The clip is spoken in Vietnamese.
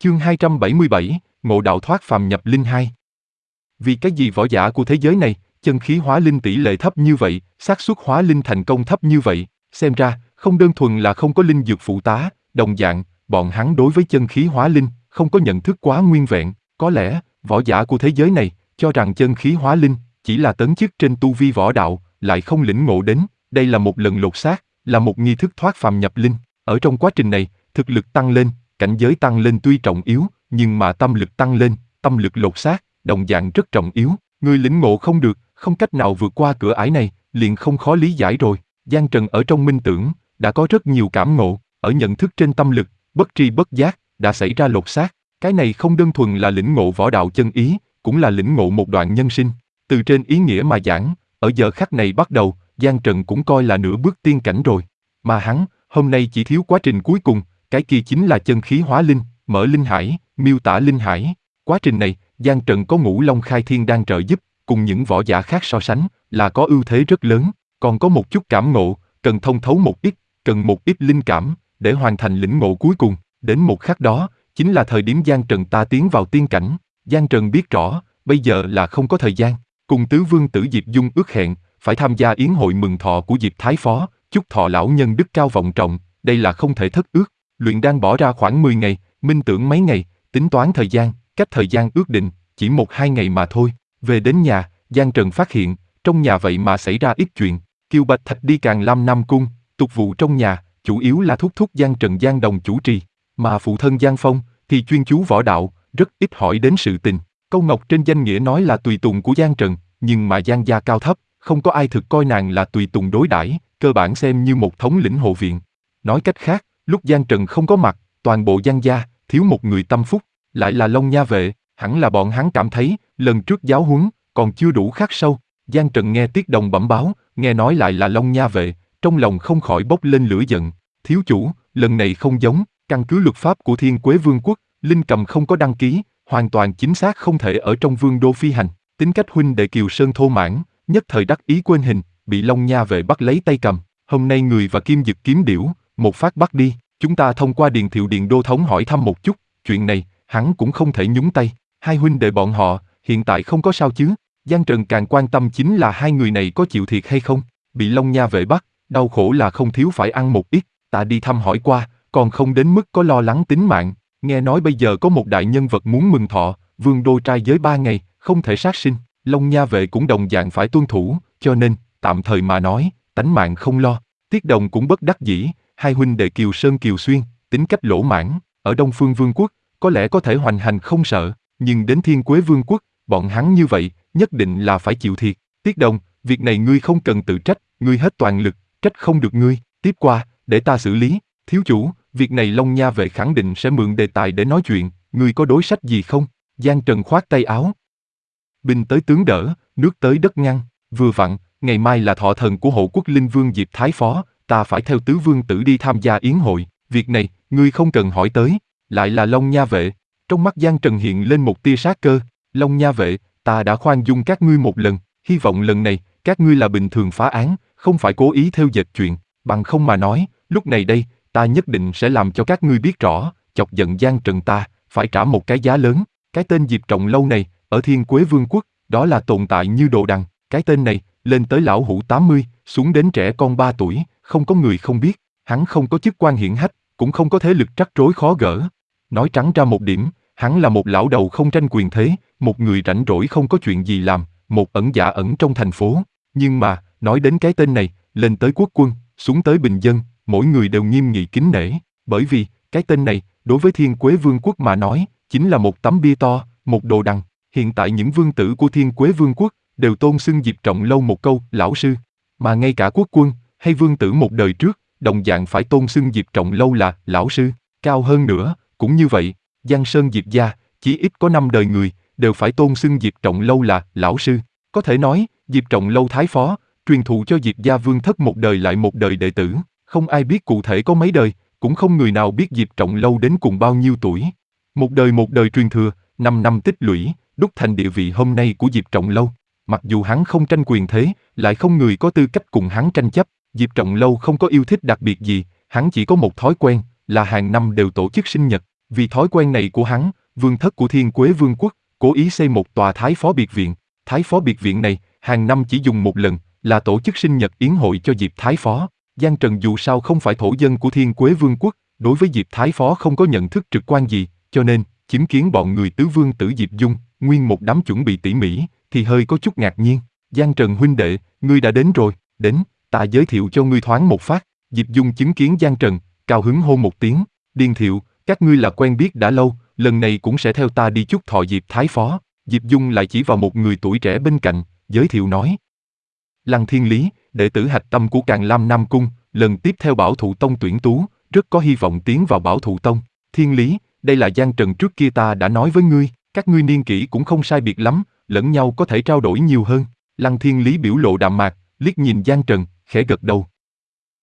Chương 277, Ngộ đạo thoát phàm nhập linh 2. Vì cái gì võ giả của thế giới này, chân khí hóa linh tỷ lệ thấp như vậy, xác suất hóa linh thành công thấp như vậy? Xem ra, không đơn thuần là không có linh dược phụ tá, đồng dạng, bọn hắn đối với chân khí hóa linh, không có nhận thức quá nguyên vẹn. Có lẽ, võ giả của thế giới này, cho rằng chân khí hóa linh, chỉ là tấn chức trên tu vi võ đạo, lại không lĩnh ngộ đến, đây là một lần lột xác, là một nghi thức thoát phàm nhập linh. Ở trong quá trình này, thực lực tăng lên, cảnh giới tăng lên tuy trọng yếu, nhưng mà tâm lực tăng lên, tâm lực lột xác, đồng dạng rất trọng yếu. Người lĩnh ngộ không được, không cách nào vượt qua cửa ải này, liền không khó lý giải rồi. Giang Trần ở trong minh tưởng, đã có rất nhiều cảm ngộ, ở nhận thức trên tâm lực, bất tri bất giác, đã xảy ra lột xác. Cái này không đơn thuần là lĩnh ngộ võ đạo chân ý, cũng là lĩnh ngộ một đoạn nhân sinh. Từ trên ý nghĩa mà giảng, ở giờ khắc này bắt đầu, Giang Trần cũng coi là nửa bước tiên cảnh rồi. Mà hắn, hôm nay chỉ thiếu quá trình cuối cùng, cái kia chính là chân khí hóa linh, mở linh hải, miêu tả linh hải. Quá trình này, Giang Trần có Ngũ Long Khai Thiên đang trợ giúp, cùng những võ giả khác so sánh, là có ưu thế rất lớn. Còn có một chút cảm ngộ, cần thông thấu một ít, cần một ít linh cảm, để hoàn thành lĩnh ngộ cuối cùng. Đến một khắc đó, chính là thời điểm Giang Trần ta tiến vào tiên cảnh. Giang Trần biết rõ, bây giờ là không có thời gian. Cùng tứ vương tử Diệp Dung ước hẹn, phải tham gia yến hội mừng thọ của Diệp Thái Phó, chúc thọ lão nhân đức cao vọng trọng, đây là không thể thất ước. Luyện đan bỏ ra khoảng 10 ngày, minh tưởng mấy ngày, tính toán thời gian, cách thời gian ước định, chỉ 1-2 ngày mà thôi. Về đến nhà, Giang Trần phát hiện, trong nhà vậy mà xảy ra ít chuyện. Kiều Bạch Thạch đi Càn Lam Nam Cung, tục vụ trong nhà, chủ yếu là thúc thúc Giang Trần Giang Đồng chủ trì, mà phụ thân Giang Phong thì chuyên chú võ đạo, rất ít hỏi đến sự tình. Câu ngọc trên danh nghĩa nói là tùy tùng của Giang Trần, nhưng mà Giang gia cao thấp, không có ai thực coi nàng là tùy tùng đối đãi, cơ bản xem như một thống lĩnh hộ viện. Nói cách khác, lúc Giang Trần không có mặt, toàn bộ Giang gia thiếu một người tâm phúc, lại là Long Nha Vệ. Hẳn là bọn hắn cảm thấy lần trước giáo huấn còn chưa đủ khắc sâu. Giang Trần nghe Tiết Đồng bẩm báo, nghe nói lại là Long Nha Vệ, trong lòng không khỏi bốc lên lửa giận. Thiếu chủ, lần này không giống, căn cứ luật pháp của Thiên Quế Vương quốc, Linh Cầm không có đăng ký, hoàn toàn chính xác không thể ở trong vương đô phi hành. Tính cách huynh đệ Kiều Sơn thô mãn, nhất thời đắc ý quên hình, bị Long Nha Vệ bắt lấy tay cầm. Hôm nay người và Kim Dực kiếm điểu, một phát bắt đi. Chúng ta thông qua Điền Thiệu Điền đô thống hỏi thăm một chút, chuyện này hắn cũng không thể nhúng tay. Hai huynh đệ bọn họ hiện tại không có sao chứ? Giang Trần càng quan tâm chính là hai người này có chịu thiệt hay không. Bị Long Nha Vệ bắt, đau khổ là không thiếu phải ăn một ít. Ta đi thăm hỏi qua, còn không đến mức có lo lắng tính mạng. Nghe nói bây giờ có một đại nhân vật muốn mừng thọ, vương đô trai giới 3 ngày, không thể sát sinh. Long Nha Vệ cũng đồng dạng phải tuân thủ, cho nên, tạm thời mà nói, tánh mạng không lo. Tiết Đồng cũng bất đắc dĩ, hai huynh đệ Kiều Sơn Kiều Xuyên, tính cách lỗ mãn, ở Đông Phương Vương quốc, có lẽ có thể hoành hành không sợ, nhưng đến Thiên Quế Vương quốc, bọn hắn như vậy, nhất định là phải chịu thiệt. Tiết Đồng, việc này ngươi không cần tự trách, ngươi hết toàn lực, trách không được ngươi, tiếp qua, để ta xử lý. Thiếu chủ, việc này Long Nha Vệ khẳng định sẽ mượn đề tài để nói chuyện, ngươi có đối sách gì không? Giang Trần khoát tay áo. Binh tới tướng đỡ, nước tới đất ngăn, vừa vặn, ngày mai là thọ thần của hộ quốc linh vương Diệp Thái Phó, ta phải theo tứ vương tử đi tham gia yến hội, việc này, ngươi không cần hỏi tới, lại là Long Nha Vệ. Trong mắt Giang Trần hiện lên một tia sát cơ, Long Nha Vệ, ta đã khoan dung các ngươi một lần, hy vọng lần này, các ngươi là bình thường phá án, không phải cố ý theo dệt chuyện, bằng không mà nói, lúc này đây, ta nhất định sẽ làm cho các ngươi biết rõ, chọc giận Giang Trần ta, phải trả một cái giá lớn. Cái tên Diệp Trọng Lâu này, ở Thiên Quế Vương quốc, đó là tồn tại như đồ đằng, cái tên này, lên tới lão hủ 80, xuống đến trẻ con 3 tuổi, không có người không biết, hắn không có chức quan hiển hách, cũng không có thế lực rắc rối khó gỡ. Nói trắng ra một điểm, hắn là một lão đầu không tranh quyền thế, một người rảnh rỗi không có chuyện gì làm, một ẩn dạ ẩn trong thành phố. Nhưng mà, nói đến cái tên này, lên tới quốc quân, xuống tới bình dân, mỗi người đều nghiêm nghị kính nể, bởi vì, cái tên này, đối với Thiên Quế Vương quốc mà nói, chính là một tấm bia to, một đồ đằng. Hiện tại những vương tử của Thiên Quế Vương quốc, đều tôn xưng Diệp Trọng Lâu một câu, lão sư. Mà ngay cả quốc quân, hay vương tử một đời trước, đồng dạng phải tôn xưng Diệp Trọng Lâu là lão sư. Cao hơn nữa, cũng như vậy, Giang Sơn Diệp gia, chỉ ít có 5 đời người, đều phải tôn xưng Diệp Trọng Lâu là lão sư. Có thể nói, Diệp Trọng Lâu Thái Phó, truyền thụ cho Diệp gia vương thất một đời lại một đời đệ tử, không ai biết cụ thể có mấy đời, cũng không người nào biết Diệp Trọng Lâu đến cùng bao nhiêu tuổi. Một đời truyền thừa, 5 năm tích lũy, đúc thành địa vị hôm nay của Diệp Trọng Lâu. Mặc dù hắn không tranh quyền thế, lại không người có tư cách cùng hắn tranh chấp. Diệp Trọng Lâu không có yêu thích đặc biệt gì, hắn chỉ có một thói quen, là hàng năm đều tổ chức sinh nhật. Vì thói quen này của hắn, vương thất của Thiên Quế Vương quốc cố ý xây một tòa Thái Phó Biệt Viện. Thái Phó Biệt Viện này, hàng năm chỉ dùng một lần, là tổ chức sinh nhật yến hội cho Diệp Thái Phó. Giang Trần dù sao không phải thổ dân của Thiên Quế Vương quốc, đối với Diệp Thái Phó không có nhận thức trực quan gì, cho nên, chứng kiến bọn người tứ vương tử Diệp Dung, nguyên một đám chuẩn bị tỉ mỉ, thì hơi có chút ngạc nhiên. Giang Trần huynh đệ, ngươi đã đến rồi, đến, ta giới thiệu cho ngươi thoáng một phát. Diệp Dung chứng kiến Giang Trần, cao hứng hô một tiếng, Điền Thiệu, các ngươi là quen biết đã lâu, lần này cũng sẽ theo ta đi chúc thọ Diệp Thái Phó. Diệp Dung lại chỉ vào một người tuổi trẻ bên cạnh, giới thiệu nói. Lăng Thiên Lý, đệ tử hạch tâm của Càn Lam Nam Cung, lần tiếp theo Bảo Thụ Tông tuyển tú, rất có hy vọng tiến vào Bảo Thụ Tông. Thiên Lý, đây là Giang Trần trước kia ta đã nói với ngươi, các ngươi niên kỷ cũng không sai biệt lắm, lẫn nhau có thể trao đổi nhiều hơn. Lăng Thiên Lý biểu lộ đạm mạc, liếc nhìn Giang Trần, khẽ gật đầu,